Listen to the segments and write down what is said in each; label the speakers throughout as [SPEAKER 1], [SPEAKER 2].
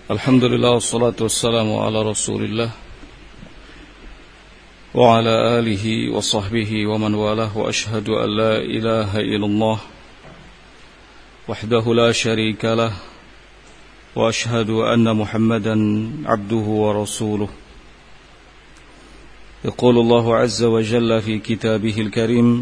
[SPEAKER 1] Alhamdulillah wassalatu wassalamu ala rasulillah wa ala alihi wa sahbihi wa man walah wa ashhadu an la ilaha illallah wahdahu la sharika lah wa ashhadu anna muhammadan abduhu wa rasuluh. Yaqulu Allahu azza wa jalla fi kitabihil karim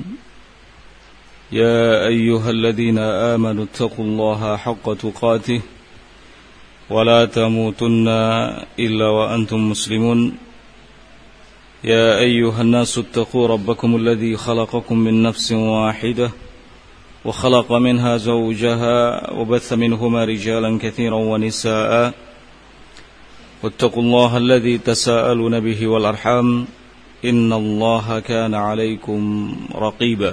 [SPEAKER 1] ya ayyuhalladhina amanu taqullaha haqqa tuqatih ولا تموتن إلا وأنتم مسلمون يا أيها الناس اتقوا ربكم الذي خلقكم من نفس واحدة وخلق منها زوجها وبث منهما رجالا كثيرا ونساء واتقوا الله الذي تساءلون به والأرحام إن الله كان عليكم رقيبا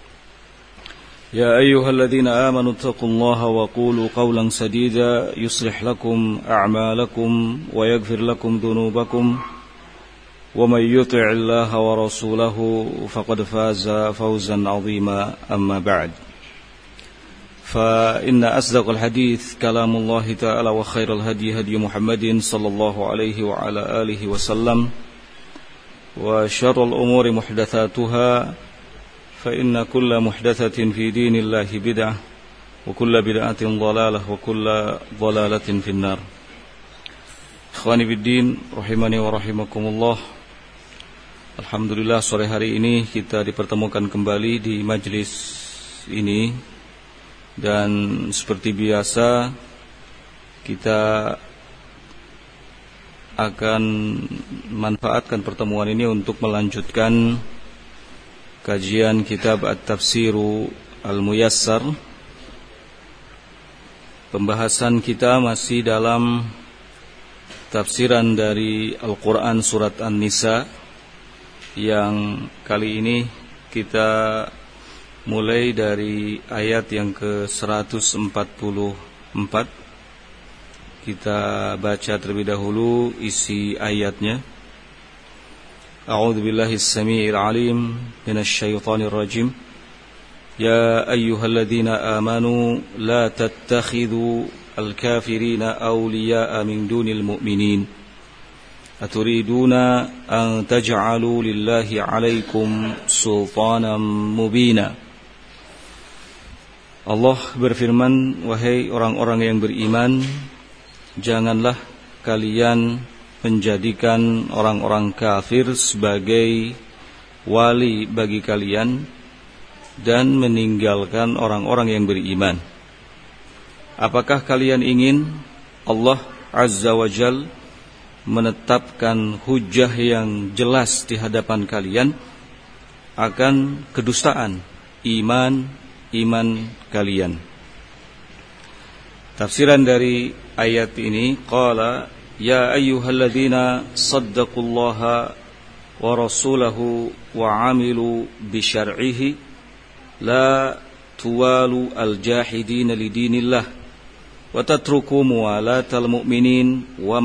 [SPEAKER 1] يا أيها الذين آمنوا اتقوا الله وقولوا قولا سديدا يصلح لكم أعمالكم ويغفر لكم ذنوبكم ومن يطع الله ورسوله فقد فاز فوزا عظيما أما بعد فإن أصدق الحديث كلام الله تعالى وخير الهدي هدي محمد صلى الله عليه وعلى آله وسلم وشر الأمور محدثاتها فإن كل محدثة في دين الله بدعة وكل بدعة ضلالة وكل ضلالة في النار. Ikhwani fiddin rahimani wa rahimakumullah. Alhamdulillah sore hari ini kita dipertemukan kembali di majlis ini, dan seperti biasa kita akan manfaatkan pertemuan ini untuk melanjutkan kajian kitab At-Tafsiru Al-Muyassar. Pembahasan kita masih dalam tafsiran dari Al-Quran surat An-Nisa, yang kali ini kita mulai dari ayat yang ke-144. Kita baca terlebih dahulu isi ayatnya. أعوذ بالله السميع العليم من الشيطان الرجيم يا أيها الذين آمنوا لا تتخذوا الكافرين أولياء من دون المؤمنين أتريدون أن تجعلوا لله عليكم سلطانا مبينا. Allah berfirman, wahai orang-orang yang beriman, janganlah kalian menjadikan orang-orang kafir sebagai wali bagi kalian dan meninggalkan orang-orang yang beriman. Apakah kalian ingin Allah Azza wa Jal menetapkan hujjah yang jelas di hadapan kalian akan kedustaan iman kalian? Tafsiran dari ayat ini, qala ya ayyuhalladzina saddaqullaha wa rasulahu wa amilu bisyar'ihi la tuwalu al-jahidina lidinillah wa tatruku muwalatal mu'minin wa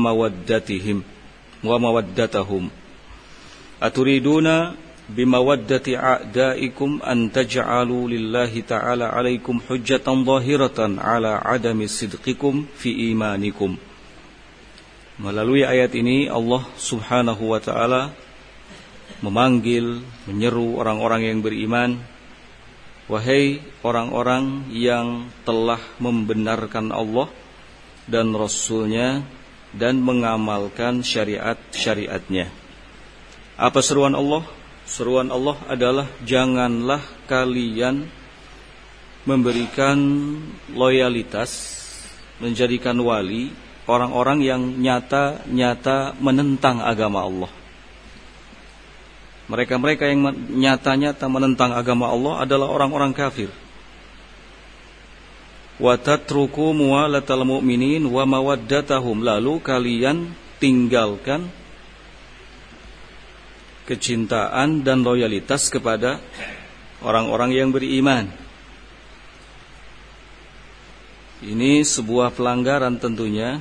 [SPEAKER 1] mawaddatahum aturiduna bimawaddati a'daikum an taj'alu lillahi ta'ala alaikum hujjatan zahiratan ala adami sidqikum fi imanikum. Melalui ayat ini Allah subhanahu wa ta'ala memanggil, menyeru orang-orang yang beriman, wahai orang-orang yang telah membenarkan Allah dan Rasulnya dan mengamalkan syariat-syariatnya. Apa seruan Allah? Seruan Allah adalah janganlah kalian memberikan loyalitas, menjadikan wali orang-orang yang nyata-nyata menentang agama Allah. Mereka-mereka yang nyata-nyata menentang agama Allah adalah orang-orang kafir. Wa tatruku muwalatal mu'minin wa mawaddatahum, lalu kalian tinggalkan kecintaan dan loyalitas kepada orang-orang yang beriman. Ini sebuah pelanggaran tentunya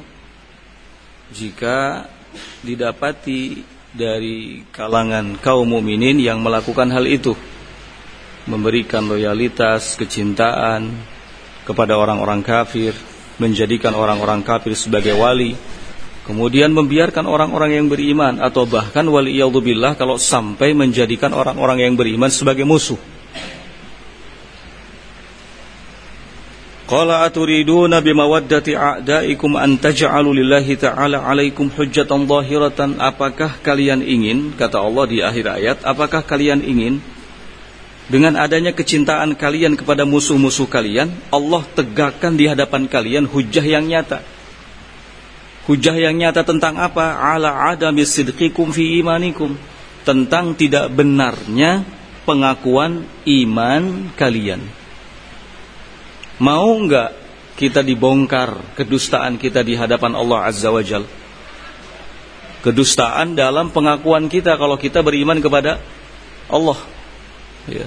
[SPEAKER 1] jika didapati dari kalangan kaum mukminin yang melakukan hal itu, memberikan loyalitas, kecintaan kepada orang-orang kafir, menjadikan orang-orang kafir sebagai wali, kemudian membiarkan orang-orang yang beriman, atau bahkan waliyadzubillah kalau sampai menjadikan orang-orang yang beriman sebagai musuh. Qala aturiduna bimawaddati a'daikum an taj'alu lillahi ta'ala 'alaikum hujjatan dhahiratan. Apakah kalian ingin, kata Allah di akhir ayat, apakah kalian ingin dengan adanya kecintaan kalian kepada musuh-musuh kalian, Allah tegakkan di hadapan kalian hujjah yang nyata. Hujjah yang nyata tentang apa? 'Ala 'adami sidqikum fi imanikum, tentang tidak benarnya pengakuan iman kalian. Mau enggak kita dibongkar kedustaan kita di hadapan Allah Azza wa Jalla? Kedustaan dalam pengakuan kita kalau kita beriman kepada Allah, ya.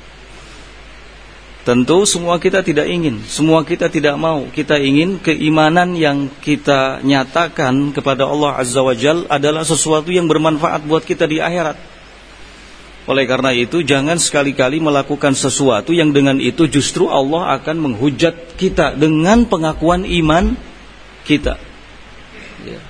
[SPEAKER 1] Tentu semua kita tidak ingin, semua kita tidak mau. Kita ingin keimanan yang kita nyatakan kepada Allah Azza wa Jalla adalah sesuatu yang bermanfaat buat kita di akhirat. Oleh karena itu, jangan sekali-kali melakukan sesuatu yang dengan itu justru Allah akan menghujat kita dengan pengakuan iman kita. Ya.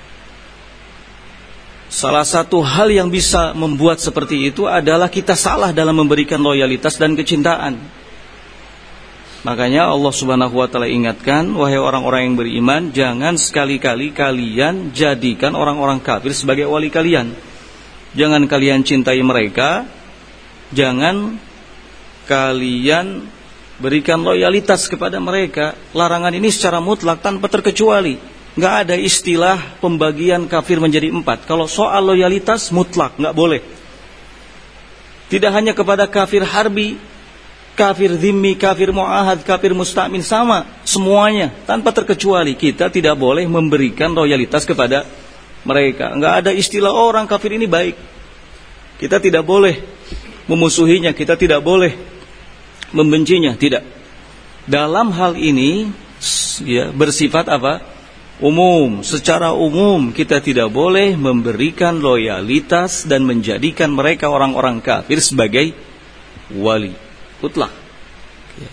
[SPEAKER 1] Salah satu hal yang bisa membuat seperti itu adalah kita salah dalam memberikan loyalitas dan kecintaan. Makanya Allah Subhanahu wa taala ingatkan, wahai orang-orang yang beriman, jangan sekali-kali kalian jadikan orang-orang kafir sebagai wali kalian. Jangan kalian cintai mereka, jangan kalian berikan loyalitas kepada mereka. Larangan ini secara mutlak tanpa terkecuali. Nggak ada istilah pembagian kafir menjadi 4. Kalau soal loyalitas mutlak, nggak boleh. Tidak hanya kepada kafir harbi, kafir dhimmi, kafir mu'ahad, kafir musta'min, sama semuanya tanpa terkecuali. Kita tidak boleh memberikan loyalitas kepada mereka. Nggak ada istilah orang kafir ini baik. Kita tidak boleh memusuhinya, kita tidak boleh membencinya, tidak. Dalam hal ini ya, bersifat apa? Umum. Secara umum kita tidak boleh memberikan loyalitas dan menjadikan mereka orang-orang kafir sebagai wali. Mutlak. Ya.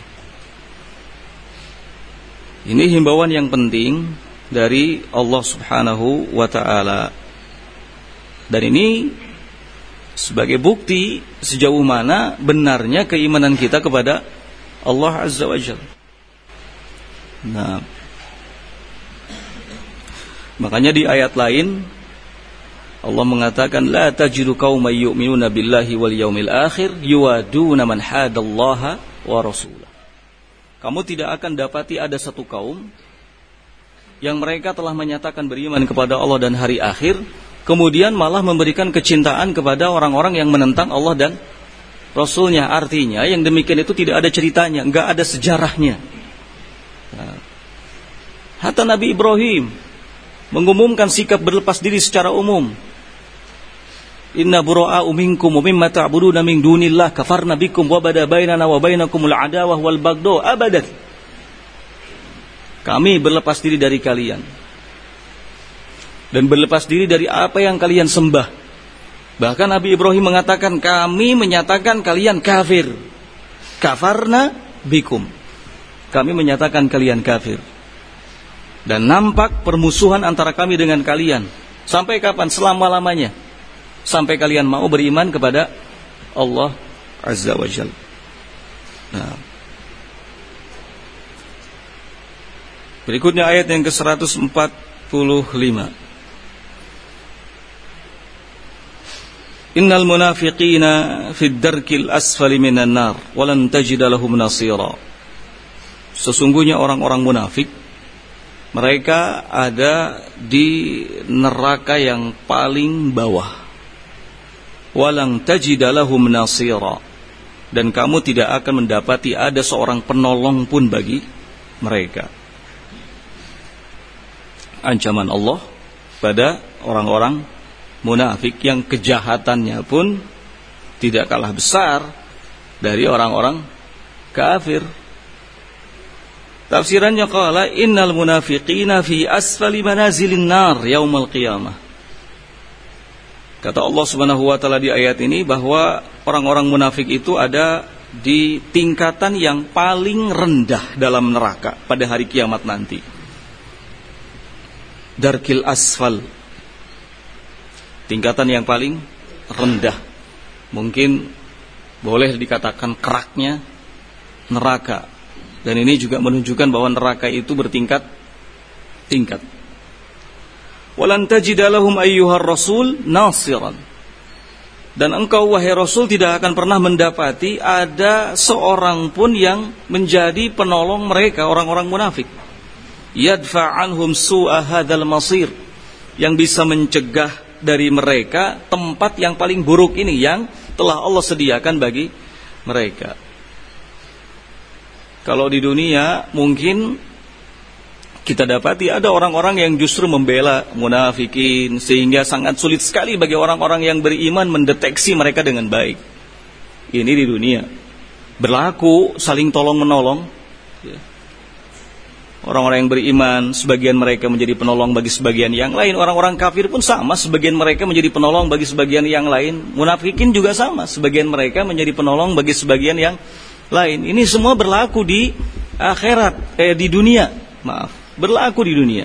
[SPEAKER 1] Ini himbauan yang penting dari Allah Subhanahu wa taala. Dan ini sebagai bukti sejauh mana benarnya keimanan kita kepada Allah Azza wa Jalla. Nah, makanya di ayat lain Allah mengatakan, la tajidu qauman yu'minuna billahi wal yaumil akhir yuwaduna man hadallaha wa rasulah. Kamu tidak akan dapati ada satu kaum yang mereka telah menyatakan beriman kepada Allah dan hari akhir, kemudian malah memberikan kecintaan kepada orang-orang yang menentang Allah dan Rasulnya. Artinya yang demikian itu tidak ada ceritanya, enggak ada sejarahnya. Nah, hatta Nabi Ibrahim mengumumkan sikap berlepas diri secara umum. Inna bura'a'u minkum wa mimma ta'buduna min dunillah kafarna bikum wa bada bainana wa bainakumul adawah wal bagdo abadan. Kami berlepas diri dari kalian dan berlepas diri dari apa yang kalian sembah. Bahkan Nabi Ibrahim mengatakan, kami menyatakan kalian kafir. Kafarna bikum. Kami menyatakan kalian kafir. Dan nampak permusuhan antara kami dengan kalian. Sampai kapan? Selama-lamanya. Sampai kalian mau beriman kepada Allah Azza wa Jalla. Nah. Berikutnya ayat yang ke-145. Innal munafiqina fid darkil asfali minan nar walan tajida lahum nasira. Sesungguhnya orang-orang munafik, mereka ada di neraka yang paling bawah. Walang tajida lahum nasira. Dan kamu tidak akan mendapati ada seorang penolong pun bagi mereka. Ancaman Allah pada orang-orang munafik yang kejahatannya pun tidak kalah besar dari orang-orang kafir. Tafsirannya qala innal munafiqina fi asfali manazilin nar yaumal qiyamah. Kata Allah Subhanahu wa taala di ayat ini bahwa orang-orang munafik itu ada di tingkatan yang paling rendah dalam neraka pada hari kiamat nanti. darkil asfal, tingkatan yang paling rendah. Mungkin boleh dikatakan keraknya neraka. Dan ini juga menunjukkan bahwa neraka itu bertingkat-tingkat. Walan tajida lahum ayyuhar rasul nasiran. Dan engkau wahai Rasul tidak akan pernah mendapati ada seorang pun yang menjadi penolong mereka, orang-orang munafik. Yadfa' anhum su'a hadzal masir, yang bisa mencegah dari mereka tempat yang paling buruk ini yang telah Allah sediakan bagi mereka. Kalau di dunia mungkin kita dapati ada orang-orang yang justru membela munafikin, sehingga sangat sulit sekali bagi orang-orang yang beriman mendeteksi mereka dengan baik. Ini di dunia berlaku saling tolong-menolong. Orang-orang yang beriman, sebagian mereka menjadi penolong bagi sebagian yang lain. Orang-orang kafir pun sama, sebagian mereka menjadi penolong bagi sebagian yang lain. Munafikin juga sama, sebagian mereka menjadi penolong bagi sebagian yang lain. Ini semua berlaku di akhirat, di dunia. Berlaku di dunia.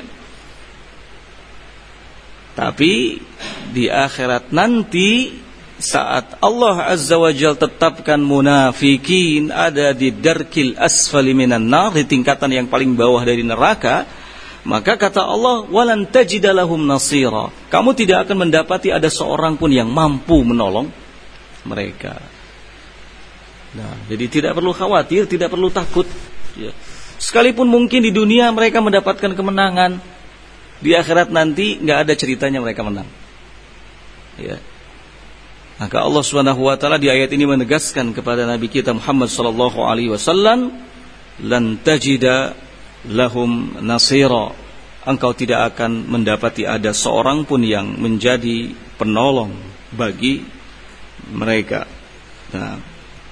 [SPEAKER 1] Tapi di akhirat nanti, saat Allah Azza wa Jalla tetapkan munafikin ada di darkil asfali minan nar, di tingkatan yang paling bawah dari neraka, maka kata Allah, walan tajida lahum nasira, kamu tidak akan mendapati ada seorang pun yang mampu menolong mereka. Nah, jadi tidak perlu khawatir, tidak perlu takut, ya. Sekalipun mungkin di dunia mereka mendapatkan kemenangan, di akhirat nanti nggak ada ceritanya mereka menang. Ya. Maka Allah Subhanahu wa taala di ayat ini menegaskan kepada Nabi kita Muhammad sallallahu alaihi wasallam, lan tajida lahum nasira. Engkau tidak akan mendapati ada seorang pun yang menjadi penolong bagi mereka. Nah,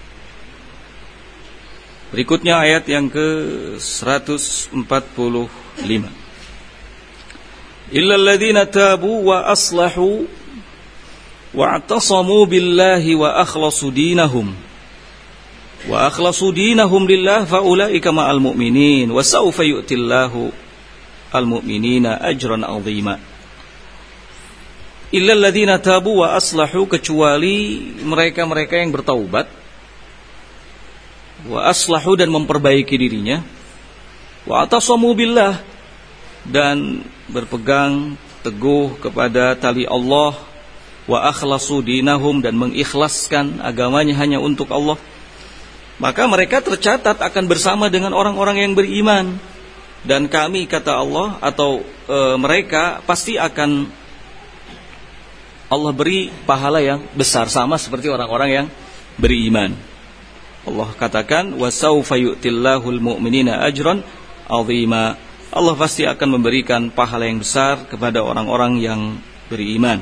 [SPEAKER 1] berikutnya ayat yang ke-145. Illal ladzina tabu wa aslahu wa'tasamu billahi wa akhlasu dinahum lillah faulaika ma'al mu'minin wa sawfa yu'tillahu al-mu'minina ajran 'azima. Illal ladzina tabu wa aslahu, kecuali mereka-mereka yang bertaubat, wa aslahu, dan memperbaiki dirinya, wa atasamu billah, dan berpegang teguh kepada tali Allah, wa akhlasu dinahum, dan mengikhlaskan agamanya hanya untuk Allah, maka mereka tercatat akan bersama dengan orang-orang yang beriman. Dan kami, kata Allah, atau mereka pasti akan Allah beri pahala yang besar, sama seperti orang-orang yang beriman. Allah katakan, wa sawfa yu'tillahul mu'minina ajran 'azima. Allah pasti akan memberikan pahala yang besar kepada orang-orang yang beriman.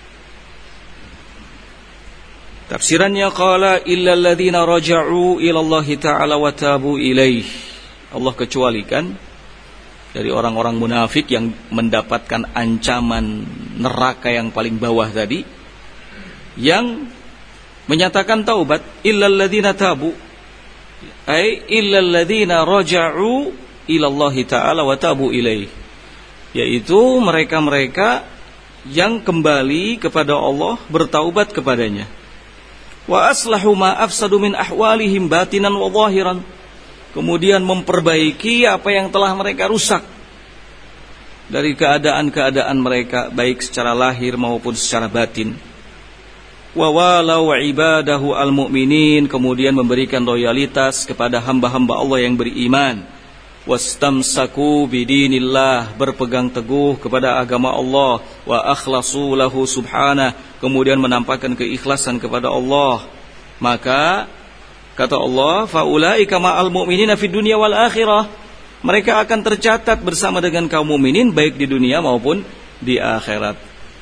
[SPEAKER 1] Tafsirannya, qala illal ladzina raja'u ila Allah ta'ala wa tabu ilaih. Allah kecualikan dari orang-orang munafik yang mendapatkan ancaman neraka yang paling bawah tadi, yang menyatakan taubat, illal ladzina tabu, ay illal ladzina raja'u ila Allah ta'ala wa tabu ilaih, yaitu mereka-mereka yang kembali kepada Allah, bertaubat kepadanya. Wa aslahu ma afsadu min ahwalihim batinan wa zahiran, kemudian memperbaiki apa yang telah mereka rusak dari keadaan-keadaan mereka, baik secara lahir maupun secara batin. Wa walau ibadahu al-mu'minin, kemudian memberikan loyalitas kepada hamba-hamba Allah yang beriman. Wastamsaku bidinillah, berpegang teguh kepada agama Allah. Wa akhlasu lahu subhanah, kemudian menampakkan keikhlasan kepada Allah. Maka kata Allah, faulaika ma'al mu'minina fid dunya wal akhirah, mereka akan tercatat bersama dengan kaum mukminin baik di dunia maupun di akhirat.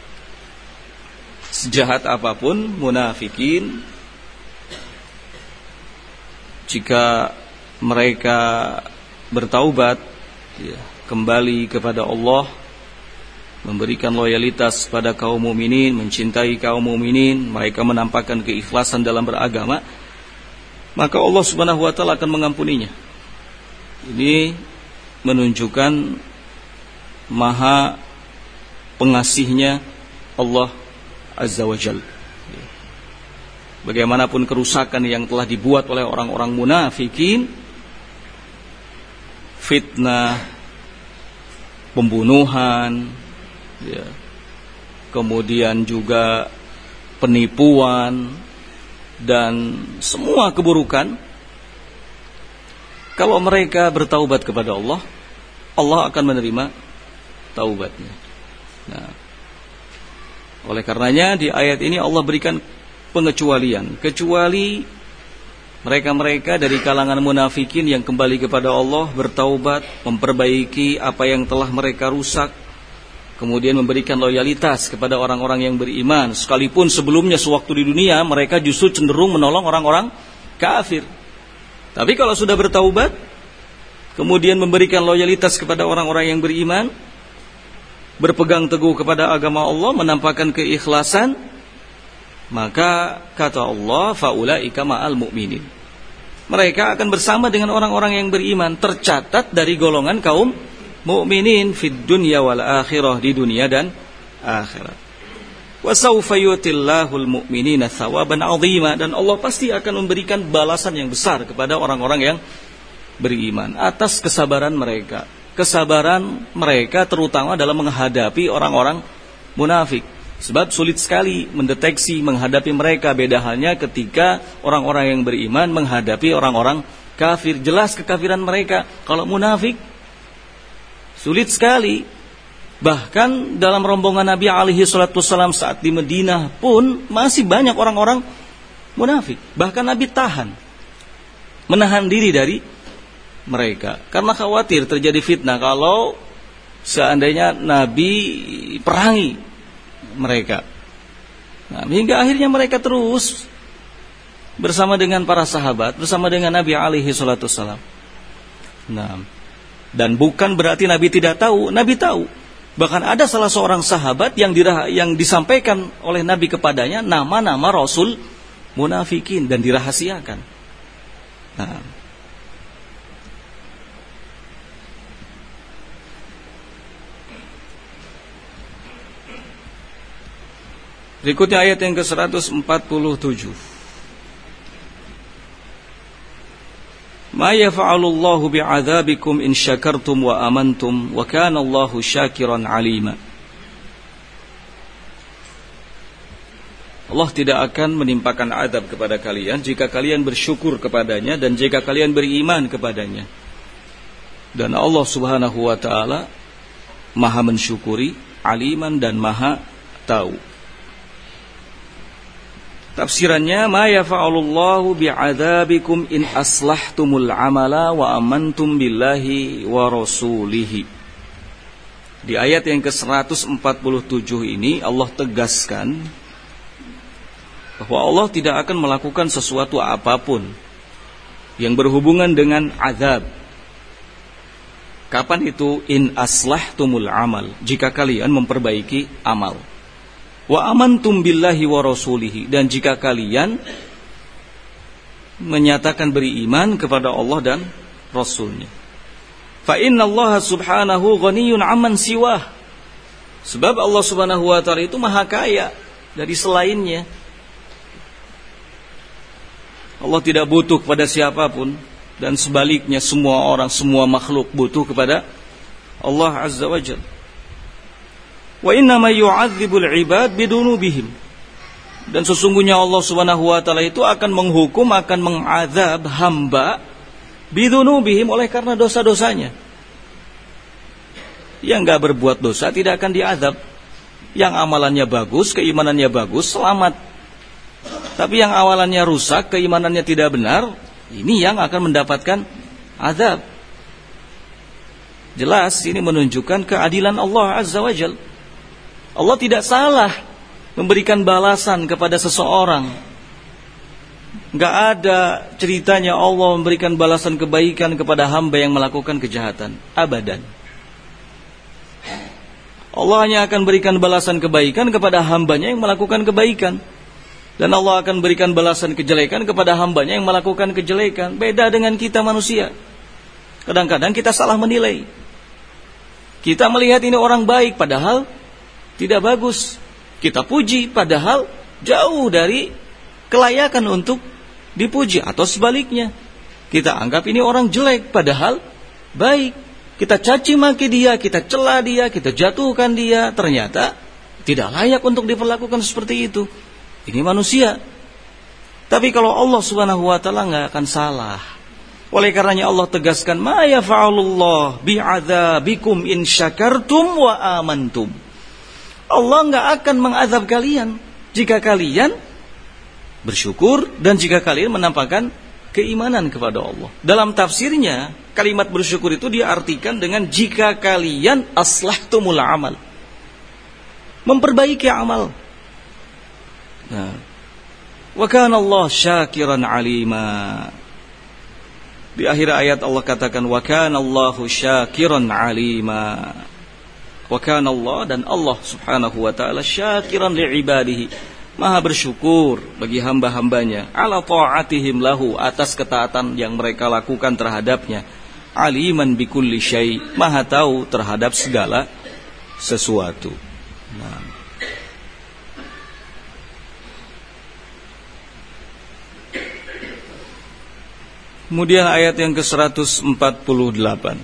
[SPEAKER 1] Sejahat apapun munafikin, jika mereka bertaubat, ya, kembali kepada Allah, memberikan loyalitas pada kaum mukminin, mencintai kaum mukminin, mereka menampakkan keikhlasan dalam beragama, maka Allah Subhanahu wa taala akan mengampuninya. Ini menunjukkan maha pengasihnya Allah Azza wa Jalla. Bagaimanapun kerusakan yang telah dibuat oleh orang-orang munafikin, fitnah, pembunuhan, ya, kemudian juga penipuan dan semua keburukan, kalau mereka bertaubat kepada Allah, Allah akan menerima taubatnya. Nah, oleh karenanya di ayat ini Allah berikan pengecualian, kecuali mereka-mereka dari kalangan munafikin yang kembali kepada Allah, bertaubat, memperbaiki apa yang telah mereka rusak, kemudian memberikan loyalitas kepada orang-orang yang beriman, sekalipun sebelumnya sewaktu di dunia mereka justru cenderung menolong orang-orang kafir. Tapi kalau sudah bertaubat, kemudian memberikan loyalitas kepada orang-orang yang beriman, berpegang teguh kepada agama Allah, menampakkan keikhlasan, maka kata Allah, faulaika ma'al mu'minin, mereka akan bersama dengan orang-orang yang beriman, tercatat dari golongan kaum mu'minin fid dunya wal akhirah, di dunia dan akhirat. Wa sawfa yutillahul mu'minina thawaban 'azima, dan Allah pasti akan memberikan balasan yang besar kepada orang-orang yang beriman atas kesabaran mereka. Kesabaran mereka terutama dalam menghadapi orang-orang munafik. Sebab sulit sekali mendeteksi, menghadapi mereka. Beda halnya ketika orang-orang yang beriman menghadapi orang-orang kafir. Jelas kekafiran mereka. Kalau munafik, sulit sekali. Bahkan dalam rombongan Nabi alaihi salatu wassalam saat di Madinah pun masih banyak orang-orang munafik. Bahkan Nabi menahan diri dari mereka karena khawatir terjadi fitnah kalau seandainya Nabi perangi mereka. Nah, hingga akhirnya mereka terus bersama dengan para sahabat, bersama dengan Nabi alaihi salatu wassalam. Nah, dan bukan berarti Nabi tidak tahu, Nabi tahu. Bahkan ada salah seorang sahabat yang disampaikan oleh Nabi kepadanya nama-nama Rasul munafikin dan dirahasiakan. Nah, berikutnya ayat yang ke-147. Ma yaf'alullahu bi'adzabikum in syakartum wa amantum wa kana Allahu syakiran 'alima. Allah tidak akan menimpakan azab kepada kalian jika kalian bersyukur kepadanya dan jika kalian beriman kepadanya. Dan Allah Subhanahu wa taala Maha mensyukuri, aliman dan Maha tahu. Tafsirannya, ma yafa'alullahu bi'adzabikum in aslahtumul amala wa amantum billahi wa rasulihi. Di ayat yang ke-147 ini Allah tegaskan bahwa Allah tidak akan melakukan sesuatu apapun yang berhubungan dengan azab. Kapan itu? In aslahtumul amal, jika kalian memperbaiki amal. Wa amantum billahi wa rasulihi, dan jika kalian menyatakan beriman kepada Allah dan Rasulnya. Fa inna Allah subhanahu ghaniyun amman siwah, sebab Allah subhanahu wa ta'ala itu maha kaya dari selainnya. Allah tidak butuh kepada siapapun, dan sebaliknya semua orang, semua makhluk butuh kepada Allah azza wa jalla. Wa innama yu'adzibul ibad bidunubihim, dan sesungguhnya Allah Subhanahu wa taala itu akan menghukum, akan mengazab hamba bidunubihim, oleh karena dosa-dosanya. Yang enggak berbuat dosa tidak akan diazab. Yang amalannya bagus, keimanannya bagus, selamat. Tapi yang amalannya rusak, keimanannya tidak benar, ini yang akan mendapatkan azab. Jelas ini menunjukkan keadilan Allah azza wa jalla. Allah tidak salah memberikan balasan kepada seseorang. Enggak ada ceritanya Allah memberikan balasan kebaikan kepada hamba yang melakukan kejahatan. Abadan. Allah hanya akan berikan balasan kebaikan kepada hambanya yang melakukan kebaikan. Dan Allah akan berikan balasan kejelekan kepada hambanya yang melakukan kejelekan. Beda dengan kita manusia. Kadang-kadang kita salah menilai. Kita melihat ini orang baik, padahal Tidak bagus kita puji padahal jauh dari kelayakan untuk dipuji, atau sebaliknya kita anggap ini orang jelek padahal baik. Kita caci maki dia, kita cela dia, kita jatuhkan dia, ternyata tidak layak untuk diperlakukan seperti itu. Ini manusia. Tapi kalau Allah Subhanahu wa taala enggak akan salah. Oleh karenanya Allah tegaskan, "Ma yaf'alullah bi'adzabikum in syakartum wa amantum." Allah enggak akan mengazab kalian jika kalian bersyukur dan jika kalian menampakkan keimanan kepada Allah. Dalam tafsirnya, kalimat bersyukur itu diartikan dengan jika kalian aslahtumul amal, memperbaiki amal. Nah, wa kana Allah syakiran alima. Di akhir ayat Allah katakan wa kana Allahu syakiran alima. Wa kana Allah, dan Allah Subhanahu wa taala syakiran li'ibadihi, maha bersyukur bagi hamba-hambanya, ala ta'atihim lahu, atas ketaatan yang mereka lakukan terhadapnya, aliman bikulli syai, maha tahu terhadap segala sesuatu. Nah, kemudian ayat yang ke-148,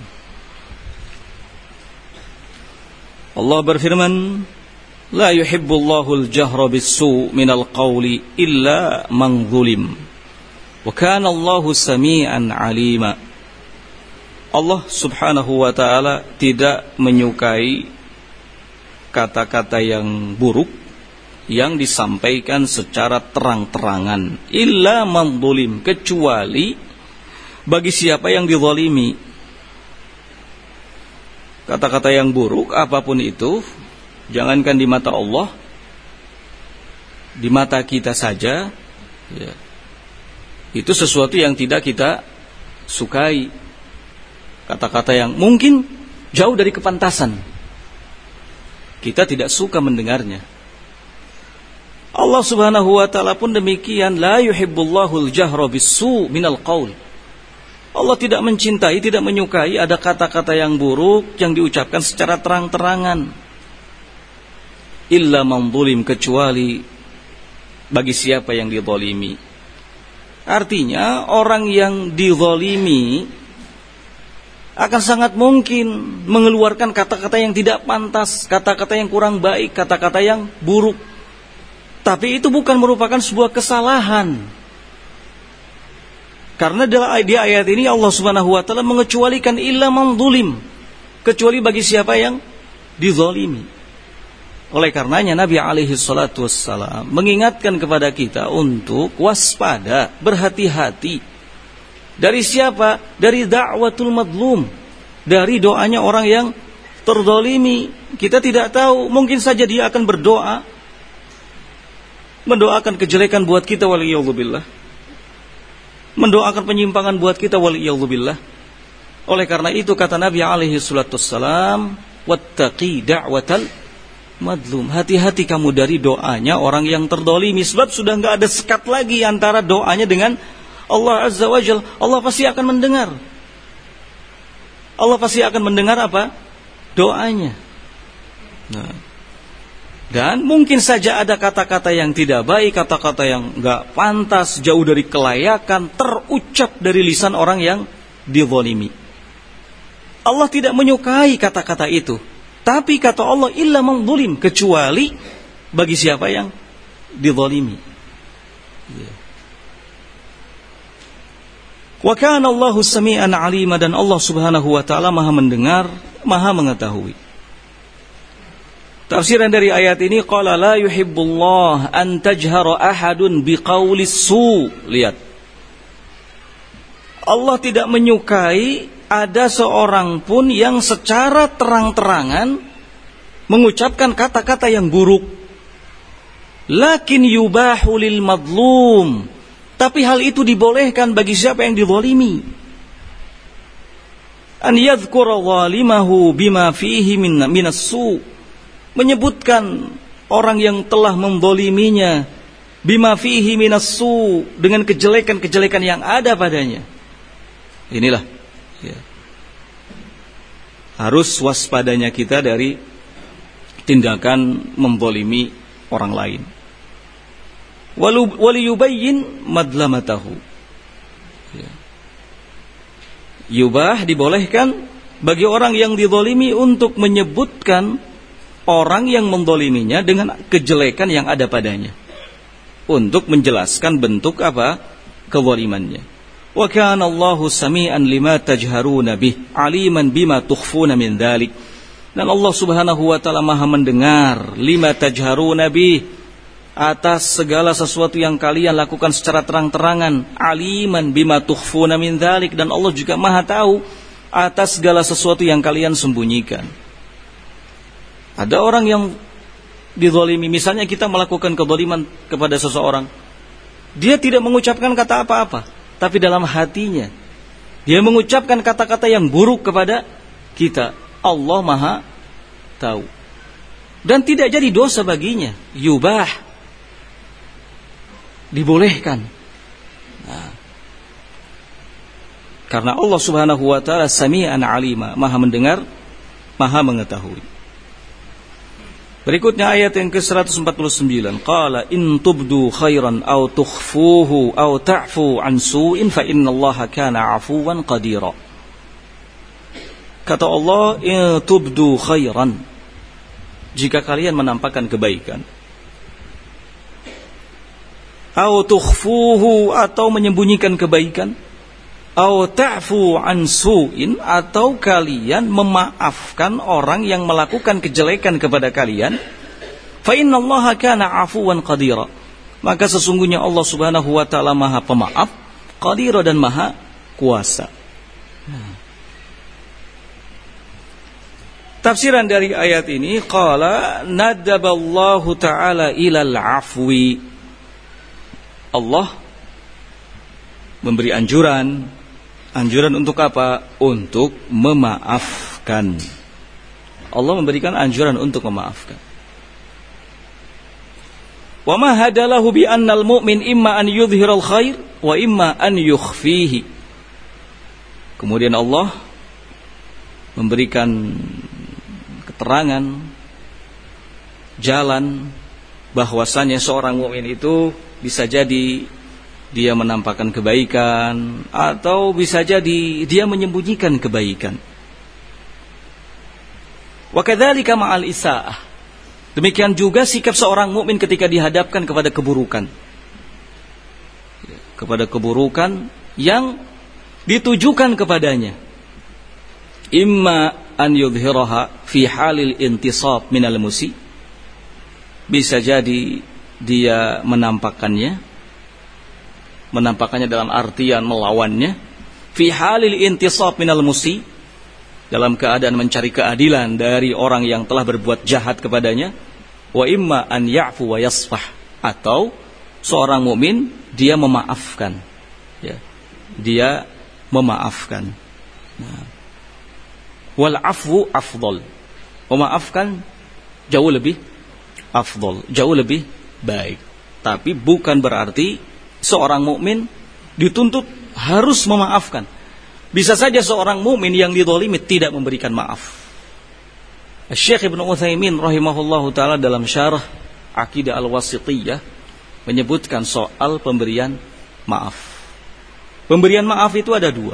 [SPEAKER 1] Allah berfirman, la yuhibbullahu al-jahra bis-su' minal qawli illa man zulim wa kana Allahu sami'an 'alima. Allah Subhanahu wa taala tidak menyukai kata-kata yang buruk yang disampaikan secara terang-terangan, illa man zulim, kecuali bagi siapa yang dizalimi. Kata-kata yang buruk apapun itu, jangankan di mata Allah, di mata kita saja, ya, itu sesuatu yang tidak kita sukai. Kata-kata yang mungkin jauh dari kepantasan, kita tidak suka mendengarnya. Allah Subhanahu wa taala pun demikian, la yuhibbullahu al-jahra bis-su' minal qaul. Allah tidak mencintai, tidak menyukai ada kata-kata yang buruk yang diucapkan secara terang-terangan. Illa man zulim, kecuali bagi siapa yang dizalimi. Artinya orang yang dizalimi akan sangat mungkin mengeluarkan kata-kata yang tidak pantas, kata-kata yang kurang baik, kata-kata yang buruk. Tapi itu bukan merupakan sebuah kesalahan. Karena di ayat ini Allah Subhanahu wa taala mengecualikan illa man zulim, kecuali bagi siapa yang dizalimi. Oleh karenanya Nabi alaihi salatu wassalam mengingatkan kepada kita untuk waspada, berhati-hati. Dari siapa? Dari da'watul madlum, dari doanya orang yang terzalimi. Kita tidak tahu, mungkin saja dia akan berdoa, mendoakan kejelekan buat kita, waliyadzubillah, mendoakan penyimpangan buat kita, waliyadzubillah. Oleh karena itu kata Nabi alaihi salatu wassalam, wattaqi da'watal madlum, hati-hati kamu dari doanya orang yang terzalimi, sebab sudah enggak ada sekat lagi antara doanya dengan Allah Azza wa Jalla. Allah pasti akan mendengar. Allah pasti akan mendengar apa? Doanya. Nah, dan mungkin saja ada kata-kata yang tidak baik, kata-kata yang enggak pantas, jauh dari kelayakan, terucap dari lisan orang yang dizalimi. Allah tidak menyukai kata-kata itu. Tapi kata Allah, illa man zulim, kecuali bagi siapa yang dizalimi. Wa kana Allahu sami'an 'alima, dan Allah Subhanahu wa taala Maha mendengar, Maha mengetahui. Tafsiran dari ayat ini, qala la yuhibbullah an tajhara ahadun biqaulis su. Lihat, Allah tidak menyukai ada seorang pun yang secara terang-terangan mengucapkan kata-kata yang buruk. Lakin yubahu lil madlum, tapi hal itu dibolehkan bagi siapa yang dizalimi. An yadhkura zalimahu bima fihi minas su, menyebutkan orang yang telah menzaliminya bima fihi minas su, dengan kejelekan-kejelekan yang ada padanya. Inilah ya, harus waspadanya kita dari tindakan menzalimi orang lain. Waliyubayyin madlamatahu. Yubah, dibolehkan bagi orang yang dizalimi untuk menyebutkan orang yang menzaliminya dengan kejelekan yang ada padanya, untuk menjelaskan bentuk apa kezalimannya. Wa kana Allahu sami'an lima tajharuna bih, aliman bima tukhfuna min dzalik. Dan Allah Subhanahu wa taala Maha mendengar lima tajharuna bih, atas segala sesuatu yang kalian lakukan secara terang-terangan, aliman bima tukhfuna min dzalik, dan Allah juga Maha tahu atas segala sesuatu yang kalian sembunyikan. Ada orang yang dizalimi, misalnya kita melakukan kezaliman kepada seseorang, dia tidak mengucapkan kata apa-apa, tapi dalam hatinya dia mengucapkan kata-kata yang buruk kepada kita. Allah Maha tahu, dan tidak jadi dosa baginya, yubah, dibolehkan. Nah, karena Allah Subhanahu wa taala Sami'an Alima, Maha mendengar, Maha mengetahui. Berikutnya ayat yang ke-149, qala in tubdu khairan aw tukhfuhu aw ta'fu an su'in fa innallaha kana 'afuwan qadira. Kata Allah, in tubdu khairan, jika kalian menampakkan kebaikan, au tukhfuhu, atau menyembunyikan kebaikan, au ta'fu an su'in, atau kalian memaafkan orang yang melakukan kejelekan kepada kalian, fa innallaha kana 'afuwan qadira, maka sesungguhnya Allah Subhanahu wa taala Maha Pemaaf, qadira, dan Maha Kuasa. Tafsiran dari ayat ini, qala nadaballahu ta'ala ilal afwi, Allah memberi anjuran untuk apa? Untuk memaafkan. Allah memberikan anjuran untuk memaafkan. Wa ma hadalahu bi annal mu'min imma an yudhiral khair wa imma an yukhfihi. Kemudian Allah memberikan keterangan, jalan, bahwasanya seorang mukmin itu bisa jadi dia menampakkan kebaikan, atau bisa jadi dia menyembunyikan kebaikan. Wa kadzalika ma'al isaa'ah, demikian juga sikap seorang mukmin ketika dihadapkan kepada keburukan, yang ditujukan kepadanya. Imma an yudhhiraha fi halil intisab minal musi, bisa jadi dia menampakkannya dalam artian melawannya, fi halil intisab minal musi, dalam keadaan mencari keadilan dari orang yang telah berbuat jahat kepadanya. Wa imma an ya'fu wa yasfah, atau seorang mukmin dia memaafkan, ya, dia memaafkan. Nah, wal afwu afdal, memaafkan jauh lebih afdal, jauh lebih baik. Tapi bukan berarti seorang mukmin dituntut harus memaafkan. Bisa saja seorang mukmin yang dizalimi tidak memberikan maaf. Syekh Ibnu Utsaimin rahimahullahu taala dalam syarah Aqidah Al-Wasithiyah menyebutkan soal pemberian maaf. Pemberian maaf itu ada dua.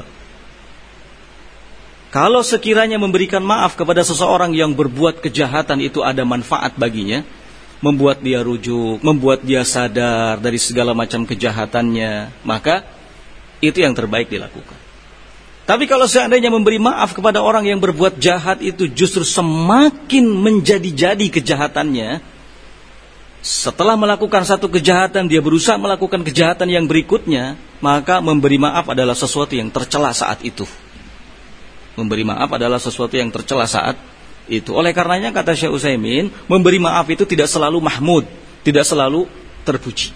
[SPEAKER 1] Kalau sekiranya memberikan maaf kepada seseorang yang berbuat kejahatan itu ada manfaat baginya, membuat dia rujuk, membuat dia sadar dari segala macam kejahatannya, maka itu yang terbaik dilakukan. Tapi kalau seandainya memberi maaf kepada orang yang berbuat jahat itu justru semakin menjadi-jadi kejahatannya, setelah melakukan satu kejahatan dia berusaha melakukan kejahatan yang berikutnya, maka memberi maaf adalah sesuatu yang tercela saat itu. Memberi maaf adalah sesuatu yang tercela saat itu. Oleh karenanya kata Syekh Utsaimin, memberi maaf itu tidak selalu mahmud, tidak selalu terpuji.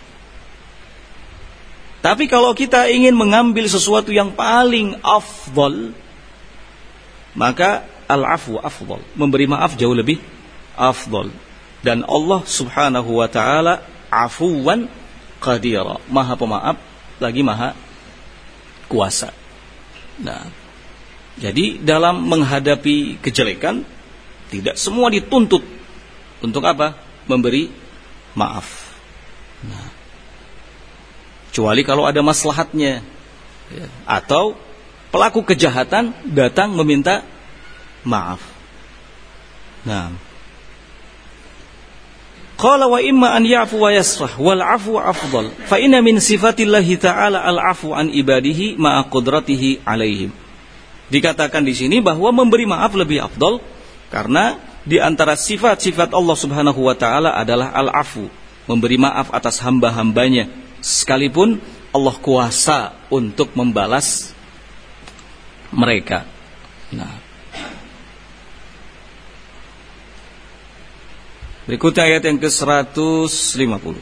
[SPEAKER 1] Tapi kalau kita ingin mengambil sesuatu yang paling afdal, maka al-afwu afdal, memberi maaf jauh lebih afdal. Dan Allah Subhanahu wa taala afuwan qadira, Maha Pemaaf lagi Maha Kuasa. Nah, jadi dalam menghadapi kejelekan tidak semua dituntut Untuk apa? Memberi maaf. Nah, kecuali kalau ada maslahatnya, ya. Atau pelaku kejahatan datang meminta maaf. Nah, qala wa imma an ya'fu wa yasfah wal 'afwu afdal fa inna min sifatillahi ta'ala al-'afwu an ibadihi ma'a qudratihi 'alaihim. Dikatakan di sini bahwa memberi maaf lebih afdal karena di antara sifat-sifat Allah Subhanahu wa taala adalah al-'afwu, memberi maaf atas hamba-hambanya sekalipun Allah kuasa untuk membalas mereka. Nah, berikutnya ayat yang ke-150.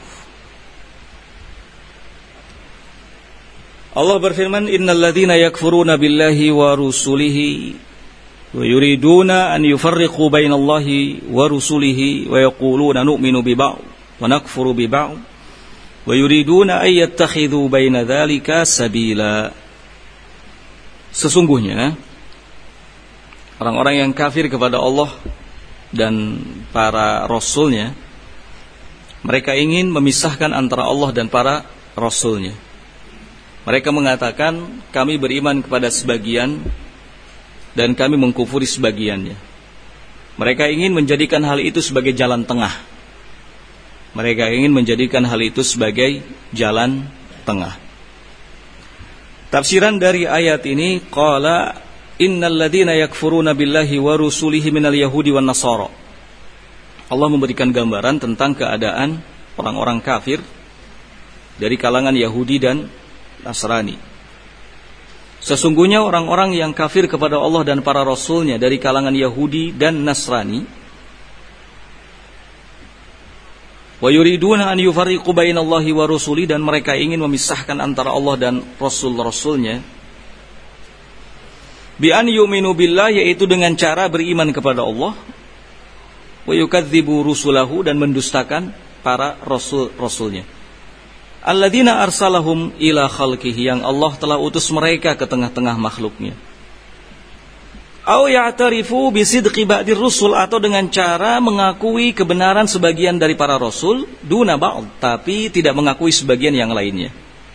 [SPEAKER 1] Allah berfirman, innal ladzina yakfuruna billahi wa rusulihi wa yuriduna an yufarriqu bainallahi wa rusulihi wa yaquluna nu'minu bi ba'd wa nakfuru bi ba'd wa yuriduna ay yattakhidhu baina dzalika sabila. Sesungguhnya orang-orang yang kafir kepada Allah dan para rasulnya, mereka ingin memisahkan antara Allah dan para rasulnya. Mereka mengatakan kami beriman kepada sebagian dan kami mengkufuri sebagiannya. Mereka ingin menjadikan hal itu sebagai jalan tengah. Mereka ingin menjadikan hal itu sebagai jalan tengah. Tafsiran dari ayat ini, qala innal ladzina yakfuruna billahi wa rusulihi minal yahudi wan nasara. Allah memberikan gambaran tentang keadaan orang-orang kafir dari kalangan Yahudi dan Nasrani. Sesungguhnya orang-orang yang kafir kepada Allah dan para rasulnya dari kalangan Yahudi dan Nasrani, wa yuriduna an yufarriqu bainallahi wa rusuli, dan mereka ingin memisahkan antara Allah dan rasul-rasulnya, bi an yu'minu billah, yaitu dengan cara beriman kepada Allah, wa yukadzibu rusulahu, dan mendustakan para rasul-rasulnya, alladzina arsalahum ila khalqihi, yang Allah telah utus mereka ke tengah-tengah makhluknya, au ya'tarifu bisidqi ba'dir rusul, atau dengan cara mengakui kebenaran sebagian dari para rasul, duna ba'd, tapi tidak mengakui sebagian yang lainnya.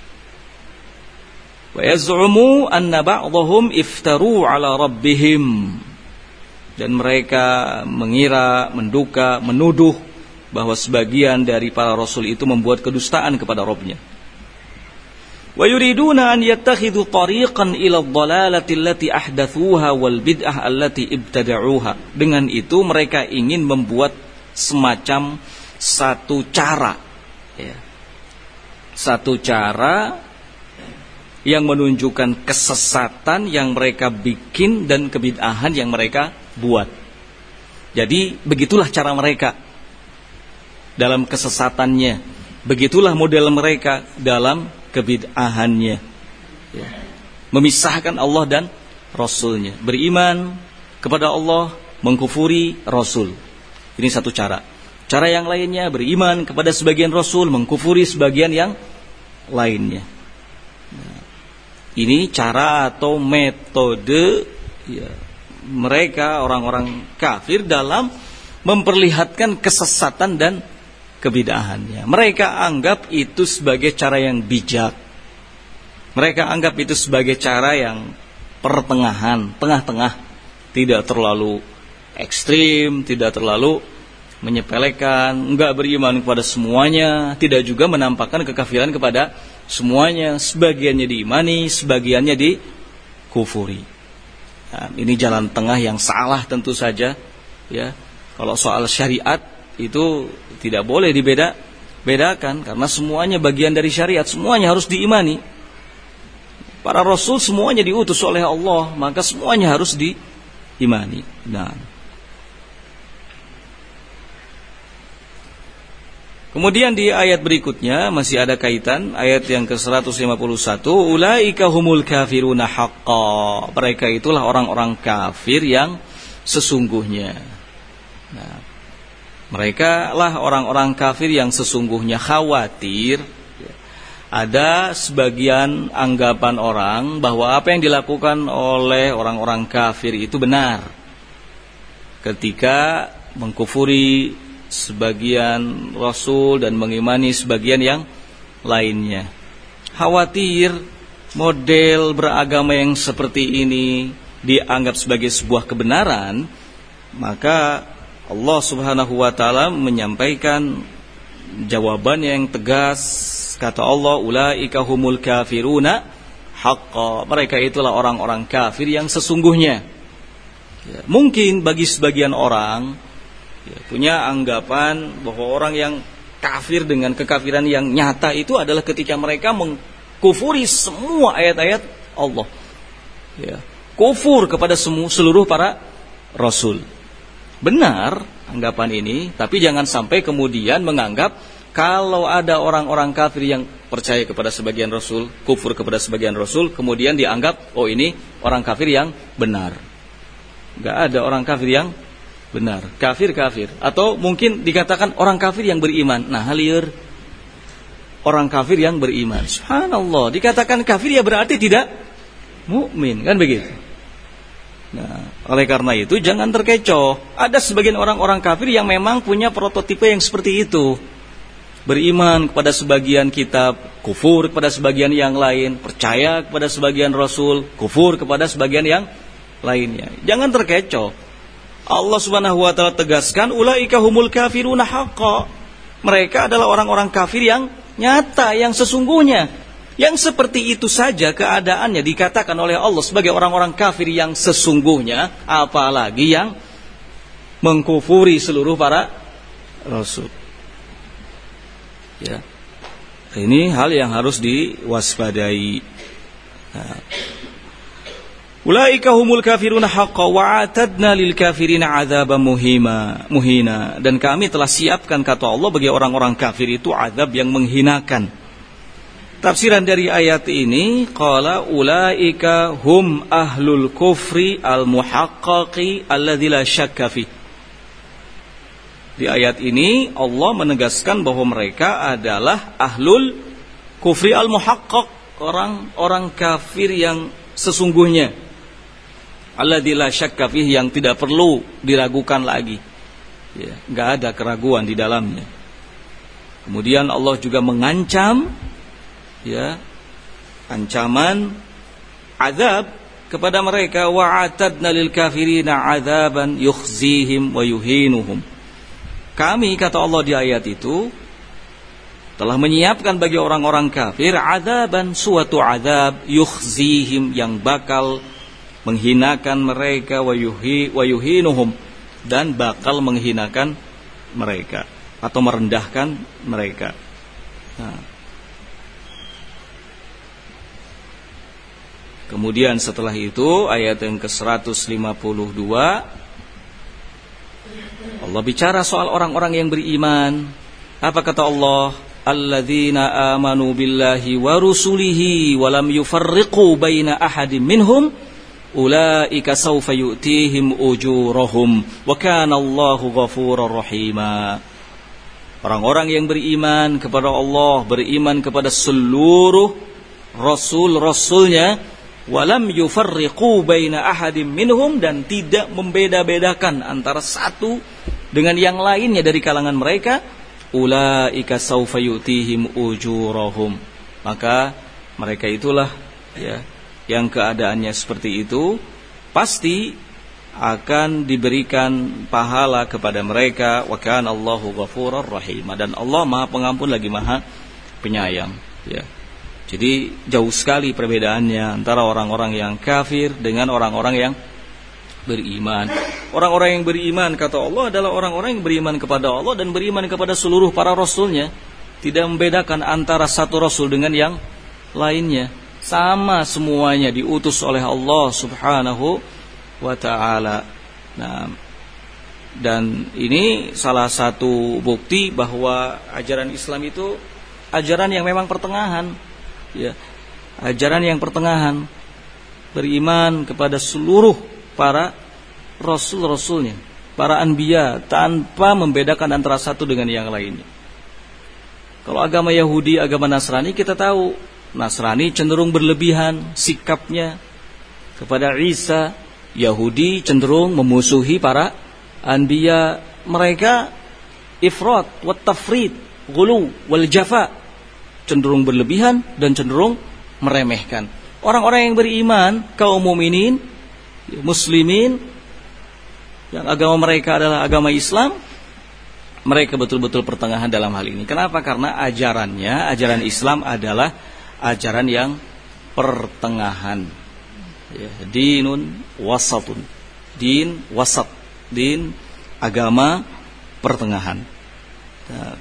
[SPEAKER 1] Wa yaz'umu anna ba'dahum iftaru ala rabbihim, dan mereka mengira, menduga, menuduh bahwa sebagian dari para rasul itu membuat kedustaan kepada Rabbnya. Wa yuriduna an yattakhidhu tariqan ila ad-dalalati allati ahdathuha wal bid'ah allati ibtada'uha. Dengan itu mereka ingin membuat semacam satu cara, ya, satu cara yang menunjukkan kesesatan yang mereka bikin dan kebid'ahan yang mereka buat. Jadi begitulah cara mereka dalam kesesatannya, begitulah model mereka dalam kebid'ahannya, ya. Memisahkan Allah dan Rasulnya, beriman kepada Allah, mengkufuri Rasul. Ini satu cara. Cara yang lainnya, beriman kepada sebagian Rasul, mengkufuri sebagian yang lainnya. Nah, ini cara atau metode, ya, mereka orang-orang kafir dalam memperlihatkan kesesatan dan kebid'ahannya. Mereka anggap itu sebagai cara yang bijak. Mereka anggap itu sebagai cara yang pertengahan, tengah-tengah, tidak terlalu ekstrim, tidak terlalu menyepelekan, enggak beriman kepada semuanya, tidak juga menampakkan kekafiran kepada semuanya, sebagiannya diimani, sebagiannya dikufuri. Nah, ini jalan tengah yang salah tentu saja, ya. Kalau soal syariat itu tidak boleh dibedakan, karena semuanya bagian dari syariat, semuanya harus diimani. Para rasul semuanya diutus oleh Allah, maka semuanya harus diimani. Nah, kemudian di ayat berikutnya masih ada kaitan, ayat yang ke-151, ulaika humul kafiruna haqqan, mereka itulah orang-orang kafir yang sesungguhnya. Nah, mereka lah orang-orang kafir yang sesungguhnya. Khawatir ada sebagian anggapan orang bahwa apa yang dilakukan oleh orang-orang kafir itu benar ketika mengkufuri sebagian rasul dan mengimani sebagian yang lainnya. Khawatir model beragama yang seperti ini dianggap sebagai sebuah kebenaran, maka Allah Subhanahu wa taala menyampaikan jawaban yang tegas. Kata Allah, ulaika humul kafiruna haqqan. Mereka itulah orang-orang kafir yang sesungguhnya. Ya, mungkin bagi sebagian orang punya anggapan bahwa orang yang kafir dengan kekafiran yang nyata itu adalah ketika mereka mengkufuri semua ayat-ayat Allah. Ya, kufur kepada seluruh para rasul. Benar anggapan ini, tapi jangan sampai kemudian menganggap kalau ada orang-orang kafir yang percaya kepada sebagian rasul, kufur kepada sebagian rasul, kemudian dianggap, oh ini orang kafir yang benar. Enggak ada orang kafir yang benar. Kafir-kafir. Atau mungkin dikatakan orang kafir yang beriman. Nah, lieur orang kafir yang beriman. Subhanallah, dikatakan kafir ya berarti tidak mukmin, kan begitu. Nah, oleh karena itu jangan terkecoh. Ada sebagian orang-orang kafir yang memang punya prototipe yang seperti itu. Beriman kepada sebagian kitab, kufur kepada sebagian yang lain, percaya kepada sebagian rasul, kufur kepada sebagian yang lainnya. Jangan terkecoh. Allah Subhanahu wa taala tegaskan, ulaika humul kafiruna haqqan. Mereka adalah orang-orang kafir yang nyata, yang sesungguhnya. Yang seperti itu saja keadaannya dikatakan oleh Allah sebagai orang-orang kafir yang sesungguhnya, apalagi yang mengkufuri seluruh para rasul. Ya. Ini hal yang harus diwaspadai. Nah. Ulaika humul kafiruna haqqan wa atadna lil kafirina adzaban muhina. Dan kami telah siapkan, kata Allah, bagi orang-orang kafir itu azab yang menghinakan. Tafsiran dari ayat ini, qala ulaika hum ahlul kufri al muhaqqaqi alladzi la syakka fi. Di ayat ini Allah menegaskan bahwa mereka adalah ahlul kufri al-muhaqqaq, orang-orang kafir yang sesungguhnya. Alladzi la syakka fihi, yang tidak perlu diragukan lagi. Ya, enggak ada keraguan di dalamnya. Kemudian Allah juga mengancam, ya, ancaman azab kepada mereka, wa atadna lil kafirina adzaban yukhzihim wa yuhinuhum. Kami, kata Allah di ayat itu, telah menyiapkan bagi orang-orang kafir azaban, suatu azab, yukhzihim, yang bakal menghinakan mereka, wa yuhinuhum, dan bakal menghinakan mereka atau merendahkan mereka. Nah. Kemudian setelah itu ayat yang ke-152 Allah bicara soal orang-orang yang beriman. Apa kata Allah? Alladzina amanu billahi wa rusulihi wa lam yufarriqu baina ahadin minhum ulaika sawfa yu'tihim ujurahum wa kana Allahu ghafurar rahima. Orang-orang yang beriman kepada Allah, beriman kepada seluruh rasul-rasulnya, walam yufarriqu baina ahadim minhum, dan tidak membeda-bedakan antara satu dengan yang lainnya dari kalangan mereka, ulaika sawfa yu'tihim ujurahum. Maka mereka itulah, ya, yang keadaannya seperti itu pasti akan diberikan pahala kepada mereka, wa kana Allahu ghafurar rahim, dan Allah Maha Pengampun lagi Maha Penyayang, ya. Jadi jauh sekali perbedaannya antara orang-orang yang kafir dengan orang-orang yang beriman. Orang-orang yang beriman, kata Allah, adalah orang-orang yang beriman kepada Allah dan beriman kepada seluruh para rasulnya, tidak membedakan antara satu rasul dengan yang lainnya, sama semuanya diutus oleh Allah Subhanahu wa ta'ala. Nah, dan ini salah satu bukti bahwa ajaran Islam itu ajaran yang memang pertengahan, ya, ajaran yang pertengahan, beriman kepada seluruh para rasul-rasulnya, para anbiya, tanpa membedakan antara satu dengan yang lainnya. Kalau agama Yahudi, agama Nasrani, kita tahu Nasrani cenderung berlebihan sikapnya kepada Isa. Yahudi cenderung memusuhi para anbiya. Mereka ifrat wat tafrid, ghulu wal jafa, cenderung berlebihan dan cenderung meremehkan. Orang-orang yang beriman, kaum mukminin, muslimin, yang agama mereka adalah agama Islam, mereka betul-betul pertengahan dalam hal ini. Kenapa? Karena ajaran Islam adalah ajaran yang pertengahan. Ya, dinun wasatun. Din wasat. Din agama pertengahan. Nah,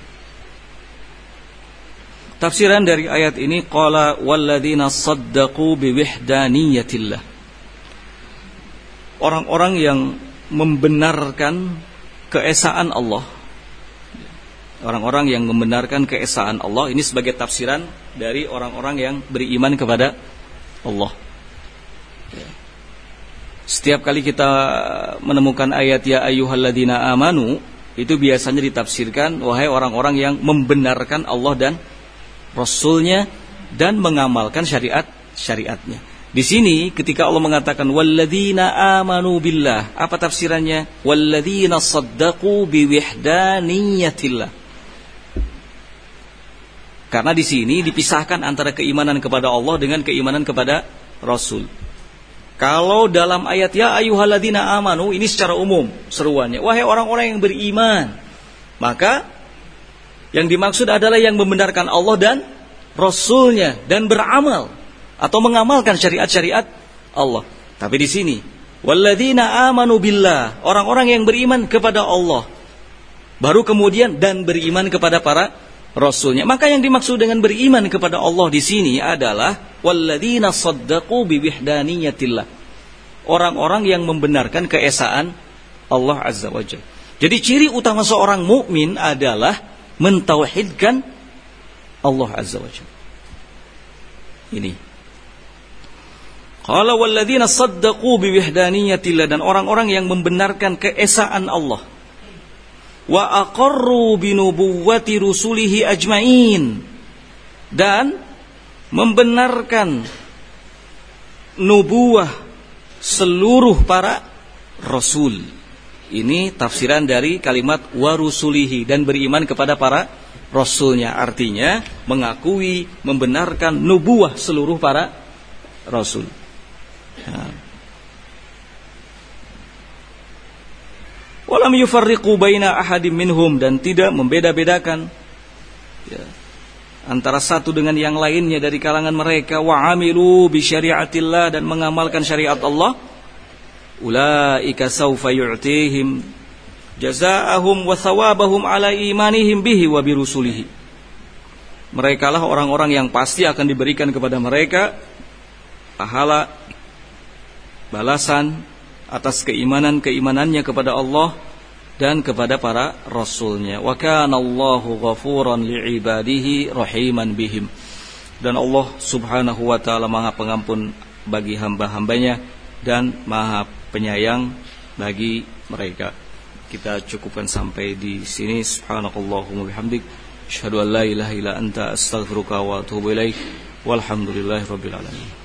[SPEAKER 1] tafsiran dari ayat ini, qala walladzina saddaqu biwihdaniyatillah. Orang-orang yang membenarkan keesaan Allah. Orang-orang yang membenarkan keesaan Allah, ini sebagai tafsiran dari orang-orang yang beriman kepada Allah. Setiap kali kita menemukan ayat ya ayyuhalladzina amanu, itu biasanya ditafsirkan wahai orang-orang yang membenarkan Allah dan Rasulnya dan mengamalkan syariatnya. Di sini ketika Allah mengatakan walladzina amanu billah, apa tafsirannya? Walladzina saddaqu biwihdaniyatillah. Karena di sini dipisahkan antara keimanan kepada Allah dengan keimanan kepada Rasul. Kalau dalam ayat ya ayyuhalladzina amanu, ini secara umum seruannya, wahai orang-orang yang beriman. Maka yang dimaksud adalah yang membenarkan Allah dan Rasulnya dan beramal atau mengamalkan syariat-syariat Allah. Tapi di sini walladzina amanu billah, orang-orang yang beriman kepada Allah. Baru kemudian dan beriman kepada para Rasulnya. Maka yang dimaksud dengan beriman kepada Allah di sini adalah walladzina saddaqu biwihdaniyatillah. Orang-orang yang membenarkan keesaan Allah Azza wa Jalla. Jadi ciri utama seorang mukmin adalah mentauhidkan Allah Azza wa Jalla. Ini. Qala walladzina saddaqu biwihdaniyatillah, dan orang-orang yang membenarkan keesaan Allah. Wa aqarru binubuwwati rusulihi ajmain, dan membenarkan nubuwah seluruh para rasul. Ini tafsiran dari kalimat wa rusulihi, dan beriman kepada para rasulnya, artinya mengakui, membenarkan nubuwah seluruh para rasul. Walam yufarriqu baina ahadim minhum, dan tidak membeda-bedakan antara satu dengan yang lainnya dari kalangan mereka. Wa amilu bi syariatillah, dan mengamalkan syariat Allah. Ulaika saufa yu'tihim jazaa'ahum wa thawabahum ala imanihim bihi wa bi rusulihi. Mereka lah orang-orang yang pasti akan diberikan kepada mereka pahala, balasan atas keimanannya kepada Allah dan kepada para rasulnya. Wa kana Allahu ghafuran li'ibadihi rahiman bihim. Dan Allah Subhanahu wa taala Maha Pengampun bagi hamba-hambanya dan Maha Penyayang bagi mereka. Kita cukupkan sampai di sini. Subhanakallahumma bihamdik, asyhadu an la ilaha illa anta, astaghfiruka wa atubu ilaik. Walhamdulillahirabbil alamin.